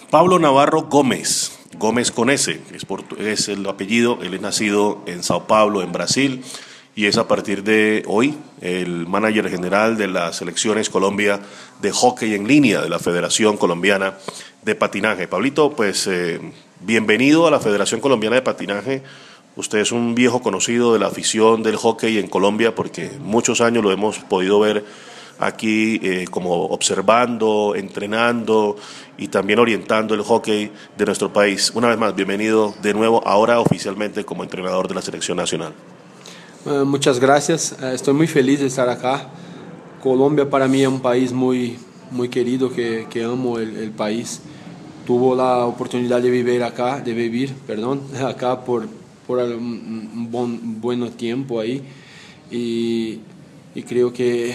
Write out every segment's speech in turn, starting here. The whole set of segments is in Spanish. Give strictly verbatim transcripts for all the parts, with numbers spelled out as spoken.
Pablo Navarro Gómez, Gómez con S, es, es el apellido. Él es nacido en Sao Paulo, en Brasil, y es a partir de hoy el manager general de las selecciones Colombia de hockey en línea de la Federación Colombiana de Patinaje. Pablito, pues eh, bienvenido a la Federación Colombiana de Patinaje. Usted es un viejo conocido de la afición del hockey en Colombia porque muchos años lo hemos podido ver aquí eh, como observando, entrenando y también orientando el hockey de nuestro país. Una vez más, bienvenido de nuevo, ahora oficialmente como entrenador de la Selección Nacional. Uh, muchas gracias, uh, estoy muy feliz de estar acá. Colombia para mí es un país muy, muy querido, que, que amo el, el país. Tuvo la oportunidad de vivir acá, de vivir, perdón, acá por, por un, un buen, buen tiempo ahí, y, y creo que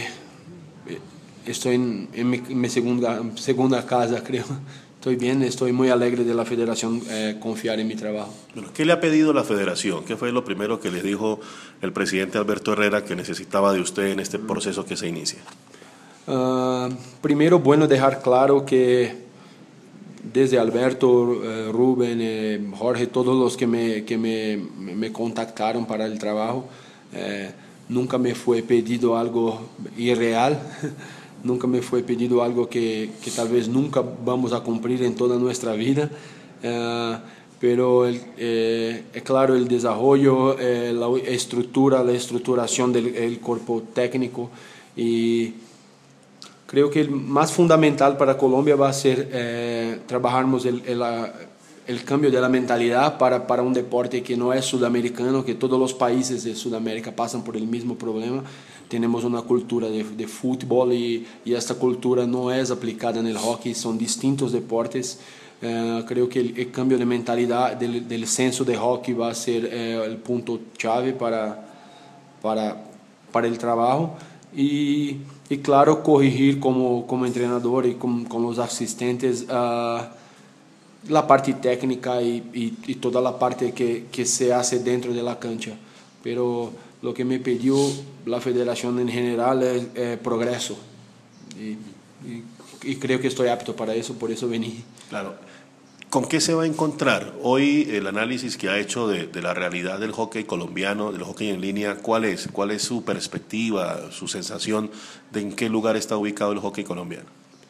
estoy en, en, mi, en mi segunda, segunda casa, creo. Estoy bien, estoy muy alegre de la Federación eh, confiar en mi trabajo. Bueno, ¿qué le ha pedido la Federación? ¿Qué fue lo primero que le dijo el presidente Alberto Herrera que necesitaba de usted en este proceso que se inicia? Uh, primero, bueno dejar claro que desde Alberto, eh, Rubén, eh, Jorge, todos los que me, que me, me contactaron para el trabajo, eh, nunca me fue pedido algo irreal. Nunca me fue pedido algo que, que tal vez nunca vamos a cumplir en toda nuestra vida, uh, pero el, eh, es claro el desarrollo, eh, la estructura, la estructuración del el cuerpo técnico, y creo que el más fundamental para Colombia va a ser eh, trabajarnos el, el, el cambio de la mentalidad para, para un deporte que no es sudamericano, que todos los países de Sudamérica pasan por el mismo problema. Tenemos una cultura de, de fútbol y, y esta cultura no es aplicada en el hockey, son distintos deportes. Uh, creo que el, el cambio de mentalidad del, del censo de hockey va a ser uh, el punto clave para, para, para el trabajo. Y, y claro, corregir como, como entrenador y con, con los asistentes uh, la parte técnica y, y, y toda la parte que, que se hace dentro de la cancha. Pero lo que me pidió la federación en general es eh, progreso, y, y, y creo que estoy apto para eso, por eso vení. Claro. ¿Con qué se va a encontrar hoy el análisis que ha hecho de, de la realidad del hockey colombiano, del hockey en línea? ¿Cuál es? ¿Cuál es su perspectiva, su sensación de en qué lugar está ubicado el hockey colombiano?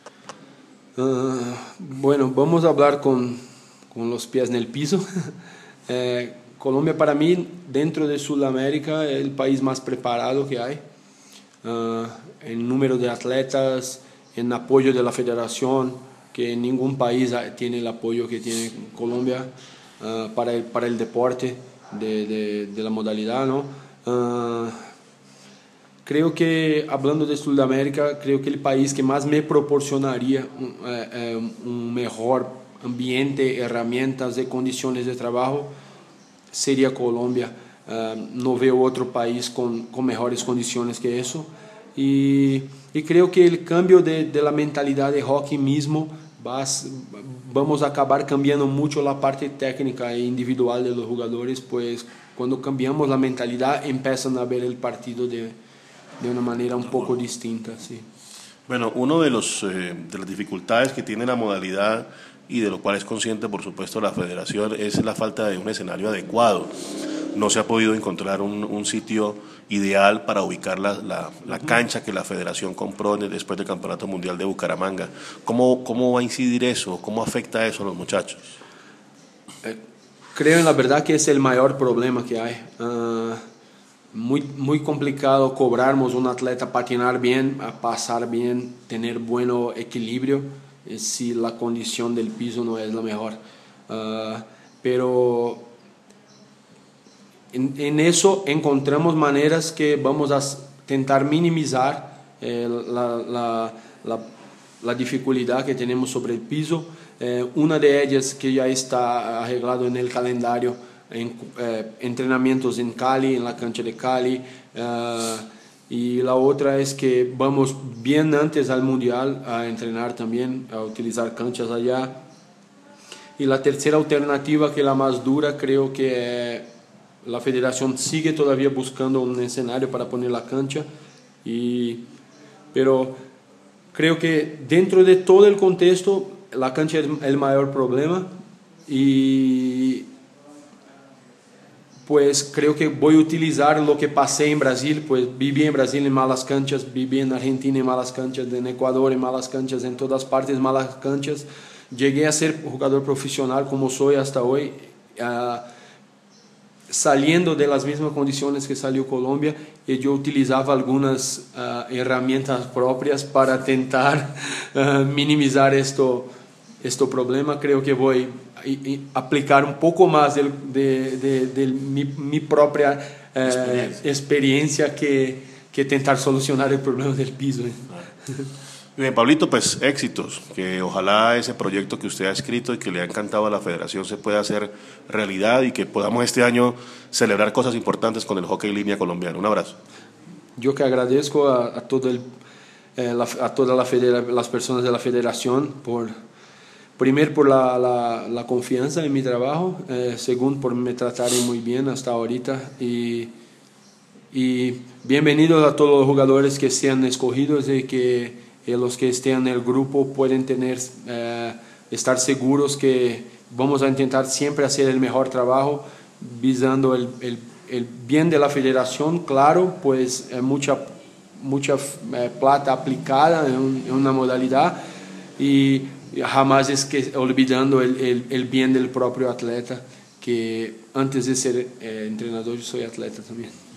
Uh, bueno, vamos a hablar con, con los pies en el piso. eh, Colombia para mí, dentro de Sudamérica, es el país más preparado que hay. Uh, en número de atletas, en apoyo de la federación, que ningún país tiene el apoyo que tiene Colombia uh, para, el, para el deporte de, de, de la modalidad, ¿no? Uh, creo que, hablando de Sudamérica, creo que el país que más me proporcionaría un, uh, un mejor ambiente, herramientas y condiciones de trabajo sería Colombia. Uh, no veo otro país con, con mejores condiciones que eso, y, y creo que el cambio de, de la mentalidad de hockey mismo va, vamos a acabar cambiando mucho la parte técnica e individual de los jugadores, pues cuando cambiamos la mentalidad empiezan a ver el partido de, de una manera un poco distinta, sí. Bueno, uno de, los, eh, de las dificultades que tiene la modalidad, y de lo cual es consciente por supuesto la federación, es la falta de un escenario adecuado. No se ha podido encontrar un, un sitio ideal para ubicar la, la, la cancha que la federación compró después del Campeonato Mundial de Bucaramanga. ¿Cómo, cómo va a incidir eso? ¿Cómo afecta eso a los muchachos? Eh, creo en la verdad que es el mayor problema que hay. Uh, muy, muy complicado cobrarnos un atleta patinar bien, a pasar bien, tener buen equilibrio, si la condición del piso no es la mejor. Uh, pero en, en eso encontramos maneras que vamos a tentar minimizar eh, la, la, la, la dificultad que tenemos sobre el piso. Eh, una de ellas que ya está arreglado en el calendario, en, eh, entrenamientos en Cali, en la cancha de Cali. Uh, Y la otra es que vamos bien antes al Mundial a entrenar también, a utilizar canchas allá. Y la tercera alternativa, que es la más dura, creo que la federación sigue todavía buscando un escenario para poner la cancha. Y, pero creo que dentro de todo el contexto la cancha es el mayor problema y pues creo que voy a utilizar lo que pasé en Brasil, pues viví en Brasil en malas canchas, viví en Argentina en malas canchas, en Ecuador en malas canchas, en todas partes malas canchas. Llegué a ser jugador profesional como soy hasta hoy, uh, saliendo de las mismas condiciones que salió Colombia, y yo utilizaba algunas uh, herramientas propias para tentar uh, minimizar esto, este problema. Creo que voy a aplicar un poco más de, de, de, de mi, mi propia uh, experiencia, experiencia que, que tentar solucionar el problema del piso. Bien, Pablito, pues éxitos, que ojalá ese proyecto que usted ha escrito y que le ha encantado a la federación se pueda hacer realidad y que podamos este año celebrar cosas importantes con el hockey en línea colombiano. Un abrazo. Yo que agradezco a, a, todo el, eh, la, a todas la federa, las personas de la federación por, primero por la, la, la confianza en mi trabajo, eh, segundo por me tratar muy bien hasta ahorita y, y bienvenidos a todos los jugadores que sean escogidos y que y los que estén en el grupo pueden tener, eh, estar seguros que vamos a intentar siempre hacer el mejor trabajo, visando el, el, el bien de la federación, claro, pues eh, mucha, mucha eh, plata aplicada en, un, en una modalidad y jamás es que olvidando el, el, el bien del propio atleta, que antes de ser eh, entrenador yo soy atleta también.